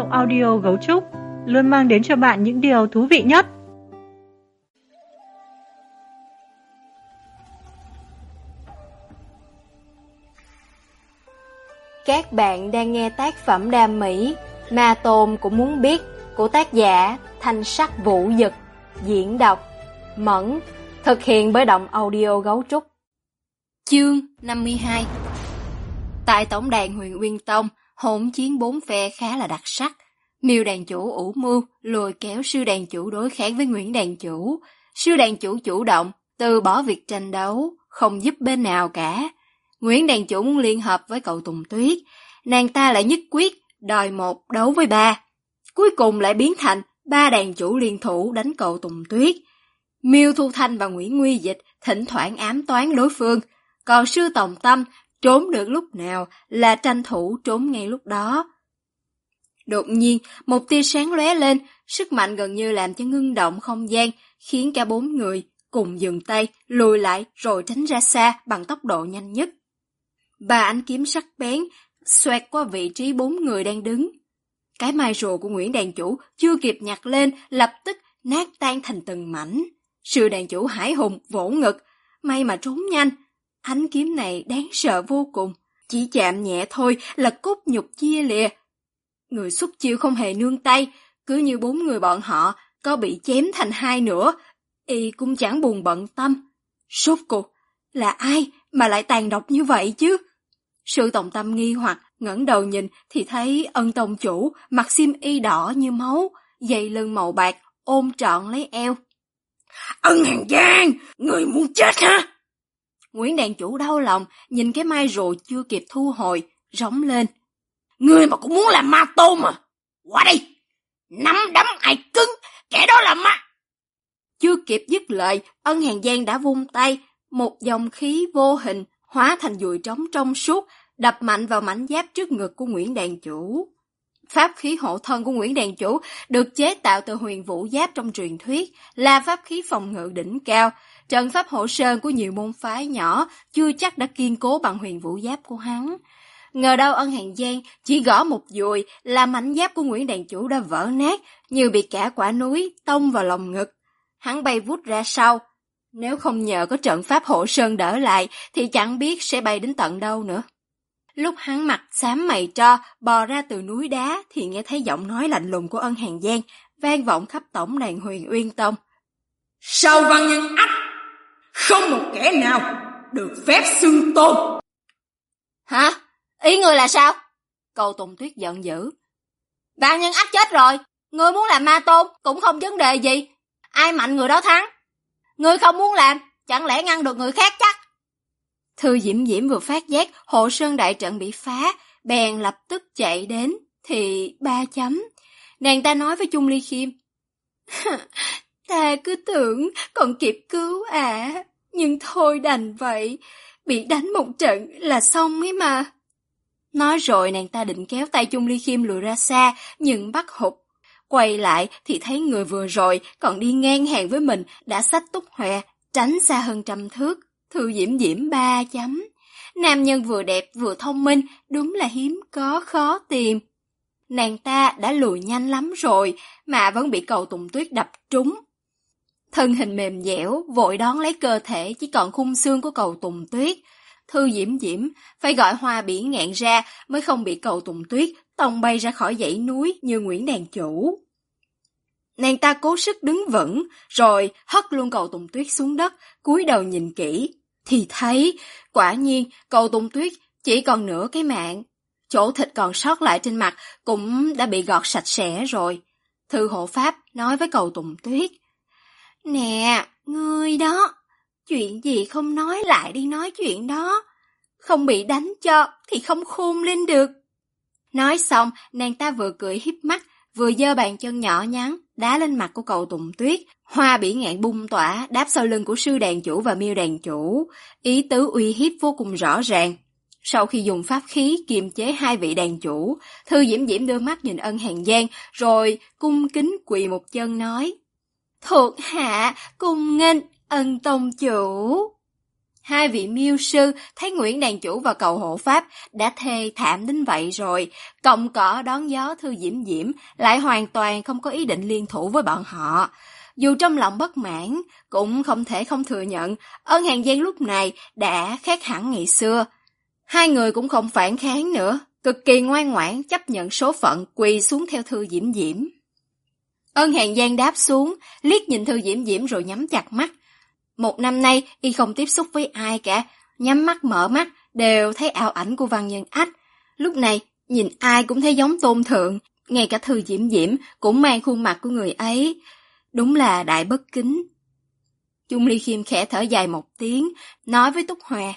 audio Gấu Trúc luôn mang đến cho bạn những điều thú vị nhất. Các bạn đang nghe tác phẩm đam mỹ Ma Tôn Cũng Muốn Biết của tác giả Thanh Sắc Vũ Dực, diễn đọc Mẫn, thực hiện bởi Động Audio Gấu Trúc. Chương 52. Tại tổng đàn Huyền Uyên Tông, hỗn chiến bốn phe khá là đặc sắc. Miêu đàn chủ ủ mưu lôi kéo sư đàn chủ đối kháng với Nguyễn đàn chủ. Sư đàn chủ chủ động từ bỏ việc tranh đấu, không giúp bên nào cả. Nguyễn đàn chủ muốn liên hợp với cậu Tùng Tuyết, nàng ta lại nhất quyết đòi 1 đấu với 3. Cuối cùng lại biến thành 3 đàn chủ liên thủ đánh cậu Tùng Tuyết. Miêu Thu Thanh và Nguyễn Nguy Dịch thỉnh thoảng ám toán đối phương, còn sư Tòng Tâm trốn được lúc nào là tranh thủ trốn ngay lúc đó. Đột nhiên, một tia sáng lóe lên, sức mạnh gần như làm cho ngưng động không gian, khiến cả 4 người cùng dừng tay, lùi lại rồi tránh ra xa bằng tốc độ nhanh nhất. 3 ánh kiếm sắc bén xoẹt qua vị trí 4 người đang đứng. Cái mai rùa của Nguyễn đàn chủ chưa kịp nhặt lên, lập tức nát tan thành từng mảnh. Sư đàn chủ Hải Hùng vỗ ngực, may mà trốn nhanh. Ánh kiếm này đáng sợ vô cùng, chỉ chạm nhẹ thôi là cốt nhục chia lìa. Người xuất chiêu không hề nương tay, cứ như 4 người bọn họ có bị chém thành 2 nửa, y cũng chẳng buồn bận tâm. Rốt cuộc là ai mà lại tàn độc như vậy chứ? Sư Tòng Tâm nghi hoặc ngẩng đầu nhìn thì thấy Ân tông chủ mặc xiêm y đỏ như máu, dây lưng màu bạc ôm trọn lấy eo. Ân Hàng Giang, người muốn chết hả? Nguyễn đàn chủ đau lòng nhìn cái mai rùa chưa kịp thu hồi, rống lên. Người mà cũng muốn làm ma tôn mà. Qua đây, nắm đấm ai cứng, kẻ đó là ma. Chưa kịp dứt lời, Ân Hàng Giang đã vung tay, một dòng khí vô hình hóa thành dùi trống trong suốt, đập mạnh vào mảnh giáp trước ngực của Nguyễn đàn chủ. Pháp khí hộ thân của Nguyễn đàn chủ được chế tạo từ huyền vũ giáp trong truyền thuyết, là pháp khí phòng ngự đỉnh cao. Trận pháp hộ sơn của nhiều môn phái nhỏ chưa chắc đã kiên cố bằng huyền vũ giáp của hắn. Ngờ đâu Ân Hàng Giang chỉ gõ một dùi là mảnh giáp của Nguyễn đàn chủ đã vỡ nát, như bị cả quả núi tông vào lòng ngực. Hắn bay vút ra sau. Nếu không nhờ có trận pháp hộ sơn đỡ lại thì chẳng biết sẽ bay đến tận đâu nữa. Lúc hắn mặt xám mày tro bò ra từ núi đá thì nghe thấy giọng nói lạnh lùng của Ân Hàng Giang vang vọng khắp tổng đàn Huyền Uyên Tông. Sau văn nhân ách, không một kẻ nào được phép xưng tôn. Hả? Ý người là sao? Cầu Tùng Tuyết giận dữ. Văn nhân ách chết rồi, ngươi muốn làm ma tôn cũng không vấn đề gì. Ai mạnh người đó thắng. Ngươi không muốn làm, chẳng lẽ ngăn được người khác chắc? Thư Diễm Diễm vừa phát giác hộ sơn đại trận bị phá, bèn lập tức chạy đến, thì 3 chấm. Nàng ta nói với Chung Ly Khiêm. Ta cứ tưởng còn kịp cứu nhưng thôi đành vậy, bị đánh một trận là xong ấy mà. Nói rồi nàng ta định kéo tay Chung Ly Khiêm lùi ra xa, nhưng bắt hụt. Quay lại thì thấy người vừa rồi còn đi ngang hàng với mình đã xách túc hòe, tránh xa hơn 100 thước. Thư Diễm Diễm 3 chấm. Nam nhân vừa đẹp vừa thông minh, đúng là hiếm có khó tìm. Nàng ta đã lùi nhanh lắm rồi, mà vẫn bị Cầu Tùng Tuyết đập trúng. Thân hình mềm dẻo, vội đón lấy cơ thể chỉ còn khung xương của Cầu Tùng Tuyết. Thư Diễm Diễm phải gọi Hoa Bỉ Ngạn ra mới không bị Cầu Tùng Tuyết tông bay ra khỏi dãy núi như Nguyễn đàn chủ. Nàng ta cố sức đứng vững, rồi hất luôn Cầu Tùng Tuyết xuống đất, cúi đầu nhìn kỹ, thì thấy, quả nhiên, Cầu Tùng Tuyết chỉ còn nửa cái mạng. Chỗ thịt còn sót lại trên mặt cũng đã bị gọt sạch sẽ rồi. Thư hộ pháp nói với Cầu Tùng Tuyết. Nè, ngươi đó, chuyện gì không nói lại đi nói chuyện đó. Không bị đánh cho thì không khôn lên được. Nói xong, nàng ta vừa cười híp mắt, vừa giơ bàn chân nhỏ nhắn đá lên mặt của Cầu Tùng Tuyết. Hoa Bỉ Ngạn bung tỏa đáp sau lưng của sư đàn chủ và Miêu đàn chủ, ý tứ uy hiếp vô cùng rõ ràng. Sau khi dùng pháp khí kiềm chế 2 vị đàn chủ, Thư Diễm Diễm đưa mắt nhìn Ân Hàng Giang, rồi cung kính quỳ một chân nói: Thuộc hạ cung nghênh Ân tông chủ. Hai vị miêu sư thấy Nguyễn đàn chủ và Cầu Hộ Pháp đã thê thảm đến vậy rồi, còng cỏ đón gió Thư Diễm Diễm lại hoàn toàn không có ý định liên thủ với bọn họ. Dù trong lòng bất mãn, cũng không thể không thừa nhận Ân Hàn Giang lúc này đã khác hẳn ngày xưa. Hai người cũng không phản kháng nữa, cực kỳ ngoan ngoãn chấp nhận số phận quỳ xuống theo Thư Diễm Diễm. Ân Hàn Giang đáp xuống, liếc nhìn Thư Diễm Diễm rồi nhắm chặt mắt. Một năm nay, y không tiếp xúc với ai cả, nhắm mắt mở mắt đều thấy ảo ảnh của Văn Nhân Ách. Lúc này, nhìn ai cũng thấy giống Tôn Thượng, ngay cả Thư Diễm Diễm cũng mang khuôn mặt của người ấy. Đúng là đại bất kính. Chung Ly Khiêm khẽ thở dài một tiếng, nói với Túc Hòa: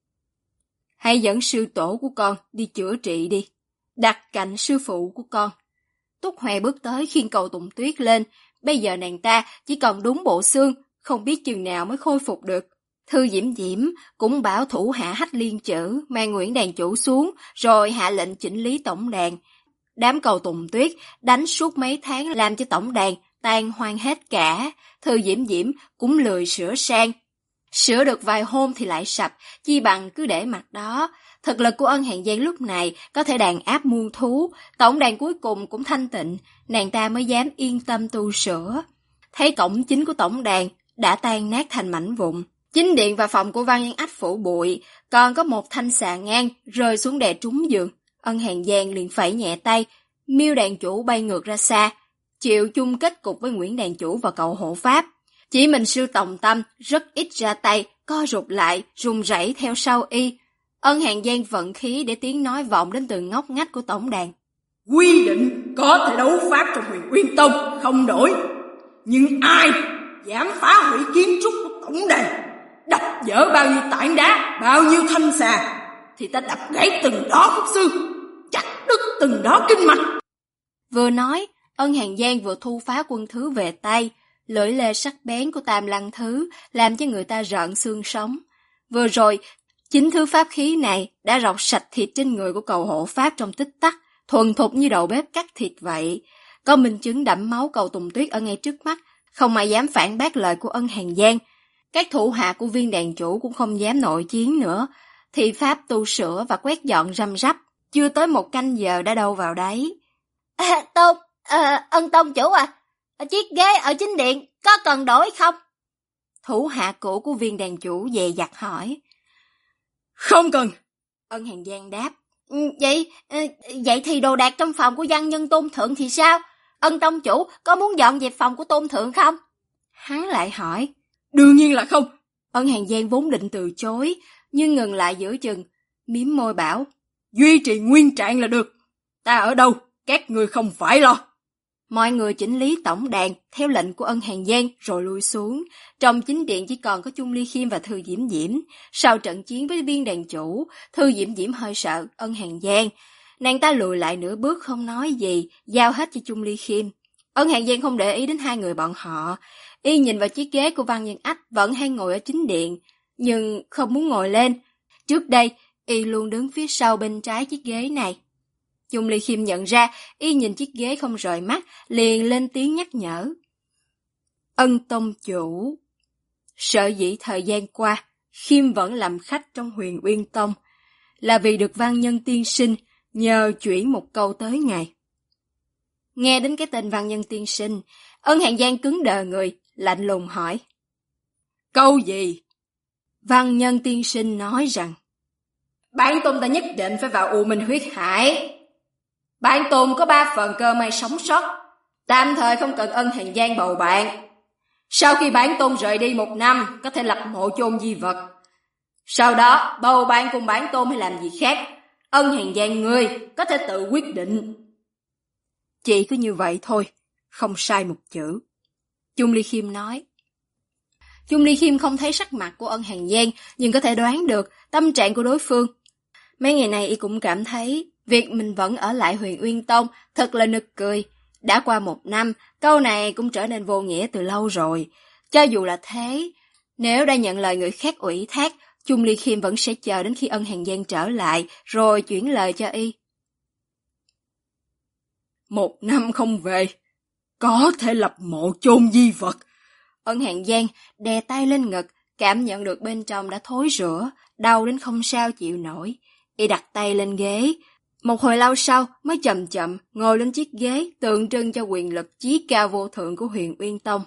hãy dẫn sư tổ của con đi chữa trị đi, đặt cạnh sư phụ của con. Túc Hòa bước tới khiêng Cầu Tùng Tuyết lên, bây giờ nàng ta chỉ còn đúng bộ xương, không biết chừng nào mới khôi phục được. Thư Diễm Diễm cũng bảo thủ hạ Hách Liên Chữ mang Nguyễn đàn chủ xuống, rồi hạ lệnh chỉnh lý tổng đàn. Đám Cầu Tùng Tuyết đánh suốt mấy tháng làm cho tổng đàn tan hoang hết cả. Thư Diễm Diễm cũng lười sửa sang. Sửa được vài hôm thì lại sập, chi bằng cứ để mặt đó. Thực lực của Ân Hàn Giang lúc này có thể đàn áp muôn thú, tổng đàn cuối cùng cũng thanh tịnh, nàng ta mới dám yên tâm tu sửa. Thấy cổng chính của tổng đàn đã tan nát thành mảnh vụn. Chính điện và phòng của Văn Nhân Ách phủ bụi, còn có một thanh xà ngang rơi xuống đè trúng giường. Ân Hàn Giang liền phẩy nhẹ tay, miêu đàn chủ bay ngược ra xa, chịu chung kết cục với Nguyễn đàn chủ và Cầu Hộ Pháp. Chỉ mình sư Tòng Tâm rất ít ra tay, co rụt lại, run rẩy theo sau y. Ân Hàn Giang vận khí để tiếng nói vọng đến từ ngóc ngách của tổng đàn. Quy định có thể đấu pháp trong Huyền Uyên Tông không đổi, nhưng ai dám phá hủy kiến trúc của tổng đàn, đập vỡ bao nhiêu tảng đá, bao nhiêu thanh xà, thì ta đập gãy từng đó khúc xương, chặt đứt từng đó kinh mạch. Vừa nói, Ân Hàn Giang vừa thu phá quân thứ về tay, lưỡi lê sắc bén của Tam Lăng Thứ làm cho người ta rợn xương sống. Vừa rồi, chính thứ pháp khí này đã rọc sạch thịt trên người của Cầu Hộ Pháp trong tích tắc, thuần thục như đầu bếp cắt thịt vậy. Có minh chứng đẫm máu Cầu Tùng Tuyết ở ngay trước mắt, không ai dám phản bác lời của Ân Hàn Giang. Các thủ hạ của viên đàn chủ cũng không dám nội chiến nữa. Thị pháp tu sửa và quét dọn răm rắp, chưa tới một canh giờ đã đâu vào đấy. Ân tông chủ à, chiếc ghế ở chính điện có cần đổi không? Thủ hạ cũ của viên đàn chủ dè dặt hỏi. Không cần. Ân Hàn Giang đáp. Vậy thì đồ đạc trong phòng của văn nhân Tôn Thượng thì sao? Ân tông chủ có muốn dọn dẹp phòng của Tôn Thượng không? Hắn lại hỏi. Đương nhiên là không. Ân Hàn Giang vốn định từ chối, nhưng ngừng lại giữa chừng, mím môi bảo. Duy trì nguyên trạng là được. Ta ở đâu, các người không phải lo. Mọi người chỉnh lý tổng đàn theo lệnh của Ân Hàn Giang rồi lui xuống. Trong chính điện chỉ còn có Chung Ly Khiêm và Thư Diễm Diễm. Sau trận chiến với viên đàn chủ, Thư Diễm Diễm hơi sợ Ân Hàn Giang. Nàng ta lùi lại nửa bước không nói gì, giao hết cho Chung Ly Khiêm. Ân Hàn Giang không để ý đến hai người bọn họ. Y nhìn vào chiếc ghế của Văn Nhân Ách vẫn hay ngồi ở chính điện, nhưng không muốn ngồi lên. Trước đây, Y luôn đứng phía sau bên trái chiếc ghế này. Chung Ly Khiêm nhận ra, Y nhìn chiếc ghế không rời mắt, liền lên tiếng nhắc nhở. Ân tông chủ, sợ dĩ thời gian qua, Khiêm vẫn làm khách trong Huyền Uyên Tông, là vì được Văn Nhân tiên sinh nhờ chuyển một câu tới ngài. Nghe đến cái tên Văn Nhân tiên sinh, Ân Hàn Giang cứng đờ người, lạnh lùng hỏi. Câu gì? Văn Nhân tiên sinh nói rằng, Bản tôn ta nhất định phải vào U Minh huyết hải. Bản tôn có 3 phần cơ may sống sót, tạm thời không cần Ân Hàn Giang bầu bạn. Sau khi bản tôn rời đi 1 năm, có thể lập mộ chôn di vật. Sau đó, bầu bạn cùng bản tôn hay làm gì khác, Ân Hàn Giang ngươi có thể tự quyết định. Chỉ có như vậy thôi, không sai một chữ. Chung Ly Khiêm nói. Chung Ly Khiêm không thấy sắc mặt của Ân Hàn Giang, nhưng có thể đoán được tâm trạng của đối phương. Mấy ngày này y cũng cảm thấy việc mình vẫn ở lại Huyền Uyên Tông thật là nực cười. Đã qua 1 năm, câu này cũng trở nên vô nghĩa từ lâu rồi. Cho dù là thế, nếu đã nhận lời người khác ủy thác, Chung Ly Khiêm vẫn sẽ chờ đến khi Ân Hàn Giang trở lại, rồi chuyển lời cho y. 1 năm không về, có thể lập mộ chôn di vật. Ân Hàn Giang đè tay lên ngực, cảm nhận được bên trong đã thối rữa, đau đến không sao chịu nổi. Y đặt tay lên ghế. Một hồi lâu sau mới chậm chậm ngồi lên chiếc ghế tượng trưng cho quyền lực chí cao vô thượng của Huyền Uyên Tông.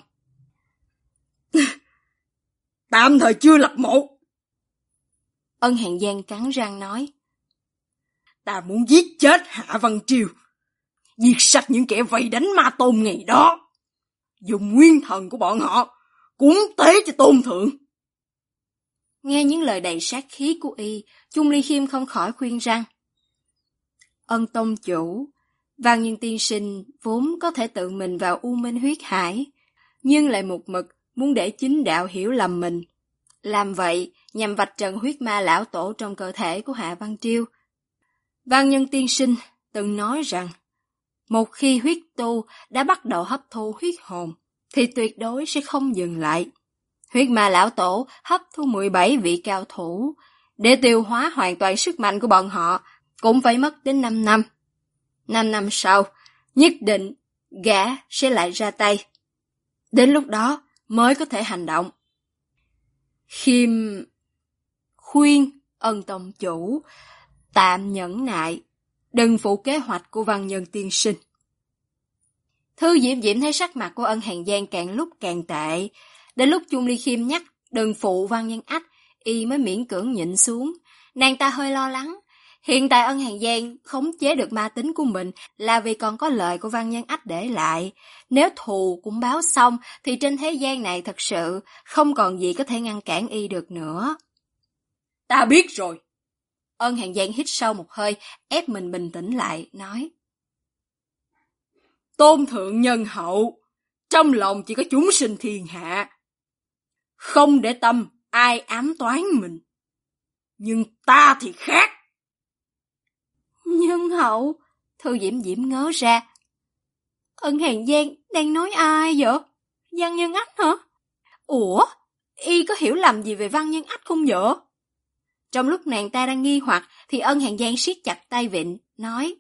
Tạm thời chưa lập mộ. Ân Hàn Giang cắn răng nói. Ta muốn giết chết Hạ Văn Triều, diệt sạch những kẻ vây đánh Ma Tôn ngày đó, dùng nguyên thần của bọn họ cúng tế cho Tôn Thượng. Nghe những lời đầy sát khí của y, Chung Ly Khiêm không khỏi khuyên rằng: Ân tông chủ, Văn Nhân tiên sinh vốn có thể tự mình vào U Minh huyết hải, nhưng lại một mực muốn để chính đạo hiểu lầm mình. Làm vậy nhằm vạch trần huyết ma lão tổ trong cơ thể của Hạ Văn Triều. Văn Nhân tiên sinh từng nói rằng, một khi huyết tu đã bắt đầu hấp thu huyết hồn, thì tuyệt đối sẽ không dừng lại. Huyết ma lão tổ hấp thu 17 vị cao thủ, để tiêu hóa hoàn toàn sức mạnh của bọn họ, cũng phải mất đến 5 năm. 5 năm sau, nhất định gã sẽ lại ra tay. Đến lúc đó mới có thể hành động. Khiêm khuyên Ân tông chủ tạm nhẫn nại, đừng phụ kế hoạch của Văn Nhân tiên sinh. Thư Diễm Diễm thấy sắc mặt của Ân Hàn Giang càng lúc càng tệ. Đến lúc Chung Ly Khiêm nhắc đừng phụ Văn Nhân Ách, y mới miễn cưỡng nhịn xuống. Nàng ta hơi lo lắng. Hiện tại Ân Hàn Giang khống chế được ma tính của mình là vì còn có lời của Văn Nhân Ách để lại. Nếu thù cũng báo xong thì trên thế gian này thật sự không còn gì có thể ngăn cản y được nữa. Ta biết rồi. Ân Hàn Giang hít sâu một hơi, ép mình bình tĩnh lại, nói. Tôn thượng nhân hậu, trong lòng chỉ có chúng sinh thiên hạ. Không để tâm ai ám toán mình. Nhưng ta thì khác. Nhân hậu, Thư Diễm Diễm ngớ ra. Ân Hàn Giang đang nói ai vậy? Văn Nhân Ách hả? Ủa, y có hiểu lầm gì về Văn Nhân Ách không vậy? Trong lúc nàng ta đang nghi hoặc thì Ân Hàn Giang siết chặt tay vịn, nói.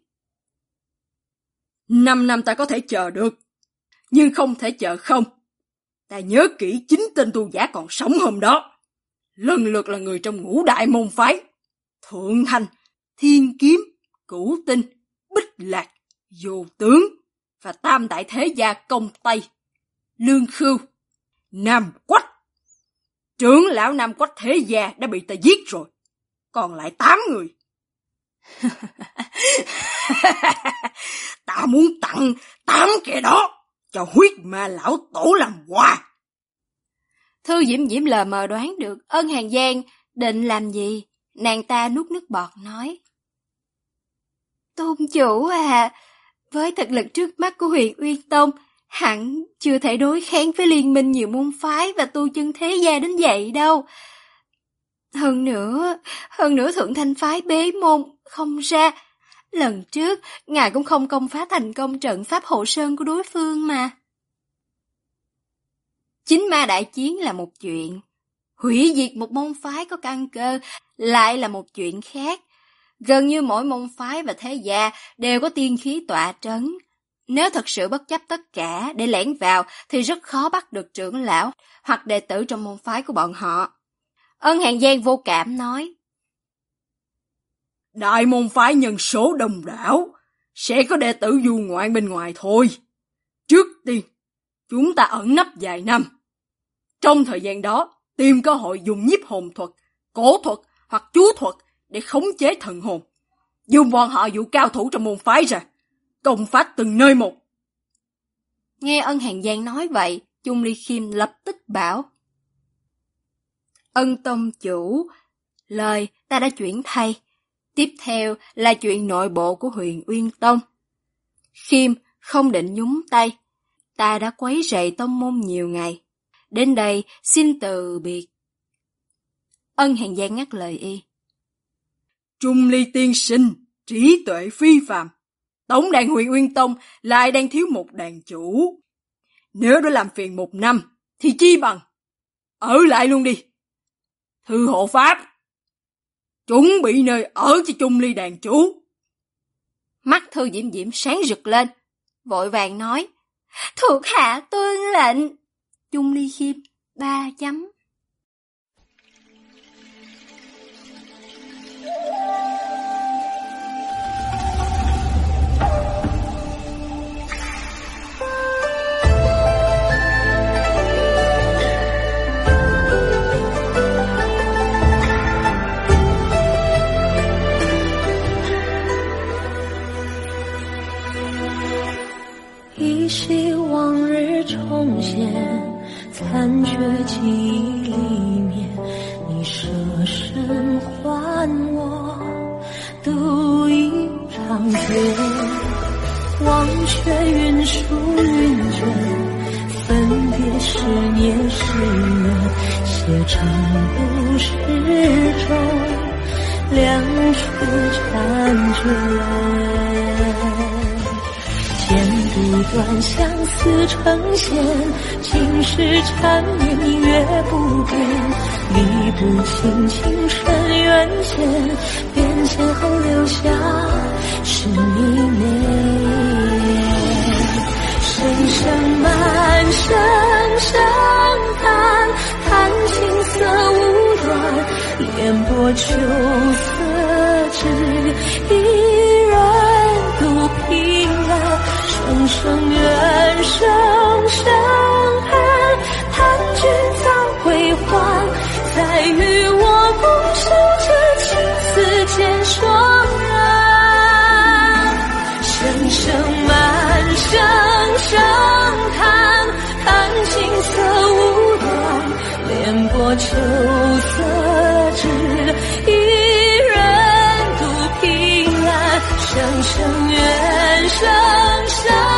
5 năm ta có thể chờ được, nhưng không thể chờ không. Ta nhớ kỹ 9 tên tu giả còn sống hôm đó. Lần lượt là người trong ngũ đại môn phái: Thượng Thanh, Thiên Kiếm, Cửu Tinh, Bích Lạc, Vô Tướng và tam đại thế gia Công Tây, Lương Khưu, Nam Quách. Trưởng lão Nam Quách thế gia đã bị ta giết rồi, còn lại 8 người. Ta muốn tặng 8 kẻ đó cho huyết ma lão tổ làm quà. Thư Diễm Diễm lờ mờ đoán được Ân Hàn Giang định làm gì. Nàng ta nuốt nước bọt nói. Tôn chủ à, với thực lực trước mắt của Huyền Uyên Tông, hẳn chưa thể đối kháng với liên minh nhiều môn phái và tu chân thế gia đến vậy đâu. Hơn nữa Thượng Thanh phái bế môn không ra. Lần trước, ngài cũng không công phá thành công trận pháp hộ sơn của đối phương mà. Chính ma đại chiến là một chuyện, hủy diệt một môn phái có căn cơ lại là một chuyện khác. Gần như mỗi môn phái và thế gia đều có tiên khí tọa trấn. Nếu thật sự bất chấp tất cả để lẻn vào thì rất khó bắt được trưởng lão hoặc đệ tử trong môn phái của bọn họ. Ân Hàn Giang vô cảm nói. Đại môn phái nhân số đông đảo, sẽ có đệ tử du ngoạn bên ngoài thôi. Trước tiên, chúng ta ẩn nấp vài năm. Trong thời gian đó, tìm cơ hội dùng nhiếp hồn thuật, cổ thuật hoặc chú thuật để khống chế thần hồn. Dùng bọn họ dụ cao thủ trong môn phái ra, công phá từng nơi một. Nghe Ân Hàn Giang nói vậy, Chung Ly Khiêm lập tức bảo. Ân tông chủ, lời ta đã chuyển thay. Tiếp theo là chuyện nội bộ của Huyền Uyên Tông. Khiêm không định nhúng tay. Ta đã quấy rầy tông môn nhiều ngày. Đến đây xin từ biệt. Ân Hàn Giang ngắt lời y. Chung Ly tiên sinh, trí tuệ phi phàm. Tổng đàn Huyền Uyên Tông lại đang thiếu một đàn chủ. Nếu đã làm phiền 1 năm, thì chi bằng ở lại luôn đi. Thư hộ pháp, chuẩn bị nơi ở cho Chung Ly đàn chủ. Mắt Thư Diễm Diễm sáng rực lên, vội vàng nói. Thuộc hạ tuân lệnh. Chung Ly Khiêm 3 chấm. 惜往日重现，残缺记忆里面，你舍身还我度一场劫。忘却云舒云卷，分别是年是缘，写成故事中两处婵娟。剪不断相思成线，今世缠绵月不变，理不清情深缘浅，变迁后留下是你美。声声满声声叹，叹青涩无端，烟波秋色只一人独凭栏。声声怨，声声恨，叹君早归还，再与我共守这青丝渐霜染。声声满，声声叹，叹青涩无端，莲波秋色只一人独凭栏。声声怨，声声